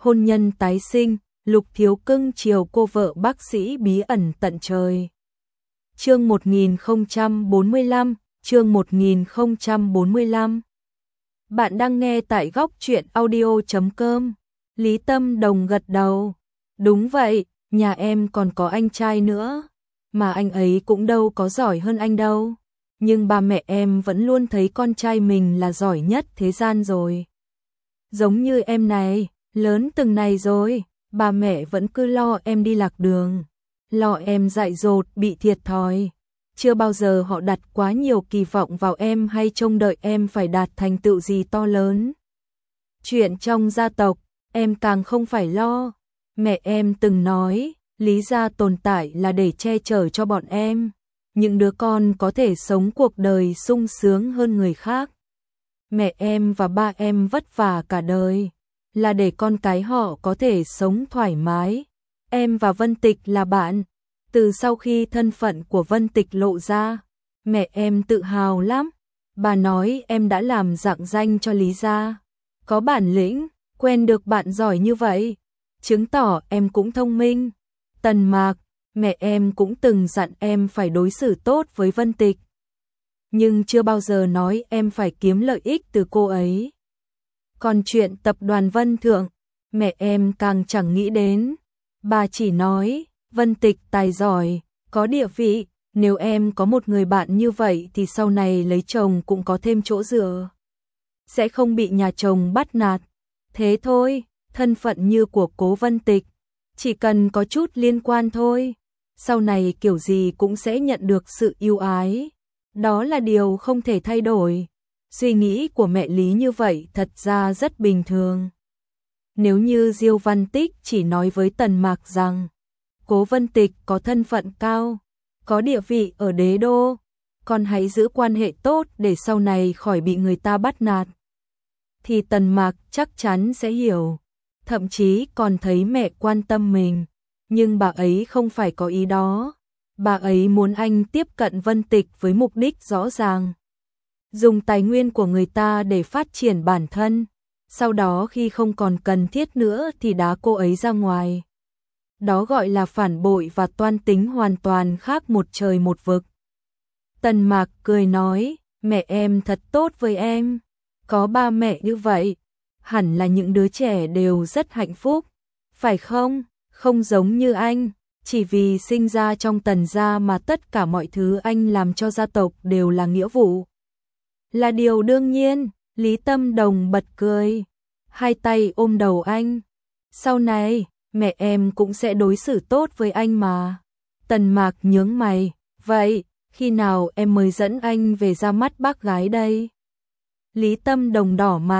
hôn nhân tái sinh, Lục Thiếu cưng chiều cô vợ bác sĩ bí ẩn tận trời. Chương 1045, chương 1045. Bạn đang nghe tại góc truyện audio.com. Lý Tâm Đồng gật đầu. Đúng vậy, nhà em còn có anh trai nữa, mà anh ấy cũng đâu có giỏi hơn anh đâu. Nhưng ba mẹ em vẫn luôn thấy con trai mình là giỏi nhất thế gian rồi. Giống như em này, lớn từng này rồi, ba mẹ vẫn cứ lo em đi lạc đường, lo em dại dột bị thiệt thòi. Chưa bao giờ họ đặt quá nhiều kỳ vọng vào em hay trông đợi em phải đạt thành tựu gì to lớn. Chuyện trong gia tộc, em càng không phải lo. Mẹ em từng nói, Lý gia tồn tại là để che chở cho bọn em. Những đứa con có thể sống cuộc đời sung sướng hơn người khác. Mẹ em và ba em vất vả cả đời, là để con cái họ có thể sống thoải mái. Em và Vân Tịch là bạn. Từ sau khi thân phận của Vân Tịch lộ ra, mẹ em tự hào lắm. Bà nói em đã làm rạng danh cho Lý gia. Có bản lĩnh, quen được bạn giỏi như vậy, chứng tỏ em cũng thông minh. Tần Mạc, mẹ em cũng từng dặn em phải đối xử tốt với Vân Tịch, nhưng chưa bao giờ nói em phải kiếm lợi ích từ cô ấy. Còn chuyện tập đoàn Vân Thượng, mẹ em càng chẳng nghĩ đến. Bà chỉ nói, Vân Tịch tài giỏi, có địa vị, nếu em có một người bạn như vậy thì sau này lấy chồng cũng có thêm chỗ dựa, sẽ không bị nhà chồng bắt nạt. Thế thôi, thân phận như của Cố Vân Tịch, chỉ cần có chút liên quan thôi, sau này kiểu gì cũng sẽ nhận được sự yêu ái. Đó là điều không thể thay đổi. Suy nghĩ của mẹ Lý như vậy thật ra rất bình thường. Nếu như Diêu Văn Tích chỉ nói với Tần Mạc rằng Cố Vân Tịch có thân phận cao, có địa vị ở đế đô, con hãy giữ quan hệ tốt để sau này khỏi bị người ta bắt nạt, thì Tần Mạc chắc chắn sẽ hiểu, thậm chí còn thấy mẹ quan tâm mình. Nhưng bà ấy không phải có ý đó. Bà ấy muốn anh tiếp cận Vân Tịch với mục đích rõ ràng, dùng tài nguyên của người ta để phát triển bản thân, sau đó khi không còn cần thiết nữa thì đá cô ấy ra ngoài. Đó gọi là phản bội và toan tính hoàn toàn khác một trời một vực. Tần Mạc cười nói, mẹ em thật tốt với em. Có ba mẹ như vậy, hẳn là những đứa trẻ đều rất hạnh phúc, phải không? Không giống như anh, chỉ vì sinh ra trong Tần gia mà tất cả mọi thứ anh làm cho gia tộc đều là nghĩa vụ, là điều đương nhiên. Lý Tâm Đồng bật cười, hai tay ôm đầu anh. Sau này, mẹ em cũng sẽ đối xử tốt với anh mà. Tần Mạc nhướng mày, vậy, khi nào em mới dẫn anh về ra mắt bác gái đây? Lý Tâm Đồng đỏ mặt,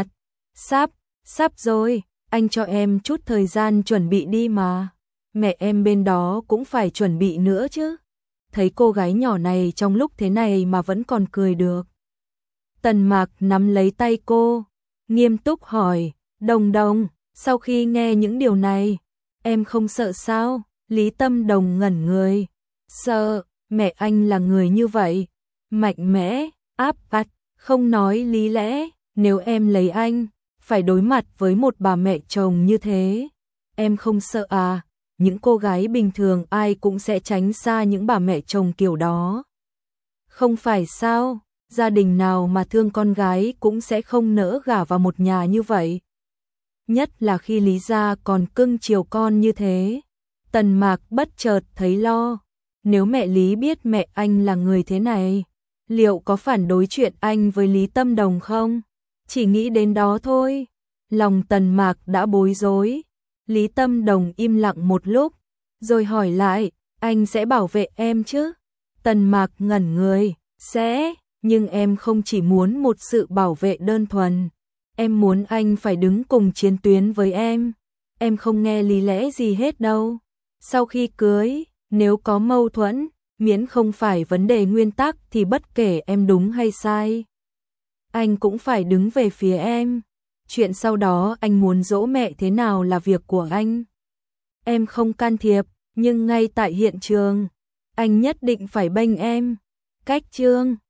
sắp rồi, anh cho em chút thời gian chuẩn bị đi mà. Mẹ em bên đó cũng phải chuẩn bị nữa chứ. Thấy cô gái nhỏ này trong lúc thế này mà vẫn còn cười được. Tần Mạc nắm lấy tay cô, nghiêm túc hỏi, Đồng, sau khi nghe những điều này, em không sợ sao? Lý Tâm Đồng ngẩn người, sợ, mẹ anh là người như vậy, mạnh mẽ, áp đặt, không nói lý lẽ. Nếu em lấy anh, phải đối mặt với một bà mẹ chồng như thế, em không sợ à? Những cô gái bình thường ai cũng sẽ tránh xa những bà mẹ chồng kiểu đó. Không phải sao, gia đình nào mà thương con gái cũng sẽ không nỡ gả vào một nhà như vậy. Nhất là khi Lý gia còn cưng chiều con như thế. Tần Mạc bất chợt thấy lo. Nếu mẹ Lý biết mẹ anh là người thế này, liệu có phản đối chuyện anh với Lý Tâm Đồng không? Chỉ nghĩ đến đó thôi, lòng Tần Mạc đã bối rối. Lý Tâm Đồng im lặng một lúc, rồi hỏi lại, anh sẽ bảo vệ em chứ? Tần Mạc ngẩn người, sẽ, nhưng em không chỉ muốn một sự bảo vệ đơn thuần. Em muốn anh phải đứng cùng chiến tuyến với em. Em không nghe lý lẽ gì hết đâu. Sau khi cưới, nếu có mâu thuẫn, miễn không phải vấn đề nguyên tắc thì bất kể em đúng hay sai, anh cũng phải đứng về phía em. Chuyện sau đó anh muốn dỗ mẹ thế nào là việc của anh. Em không can thiệp, nhưng ngay tại hiện trường, anh nhất định phải bênh em. Cách chương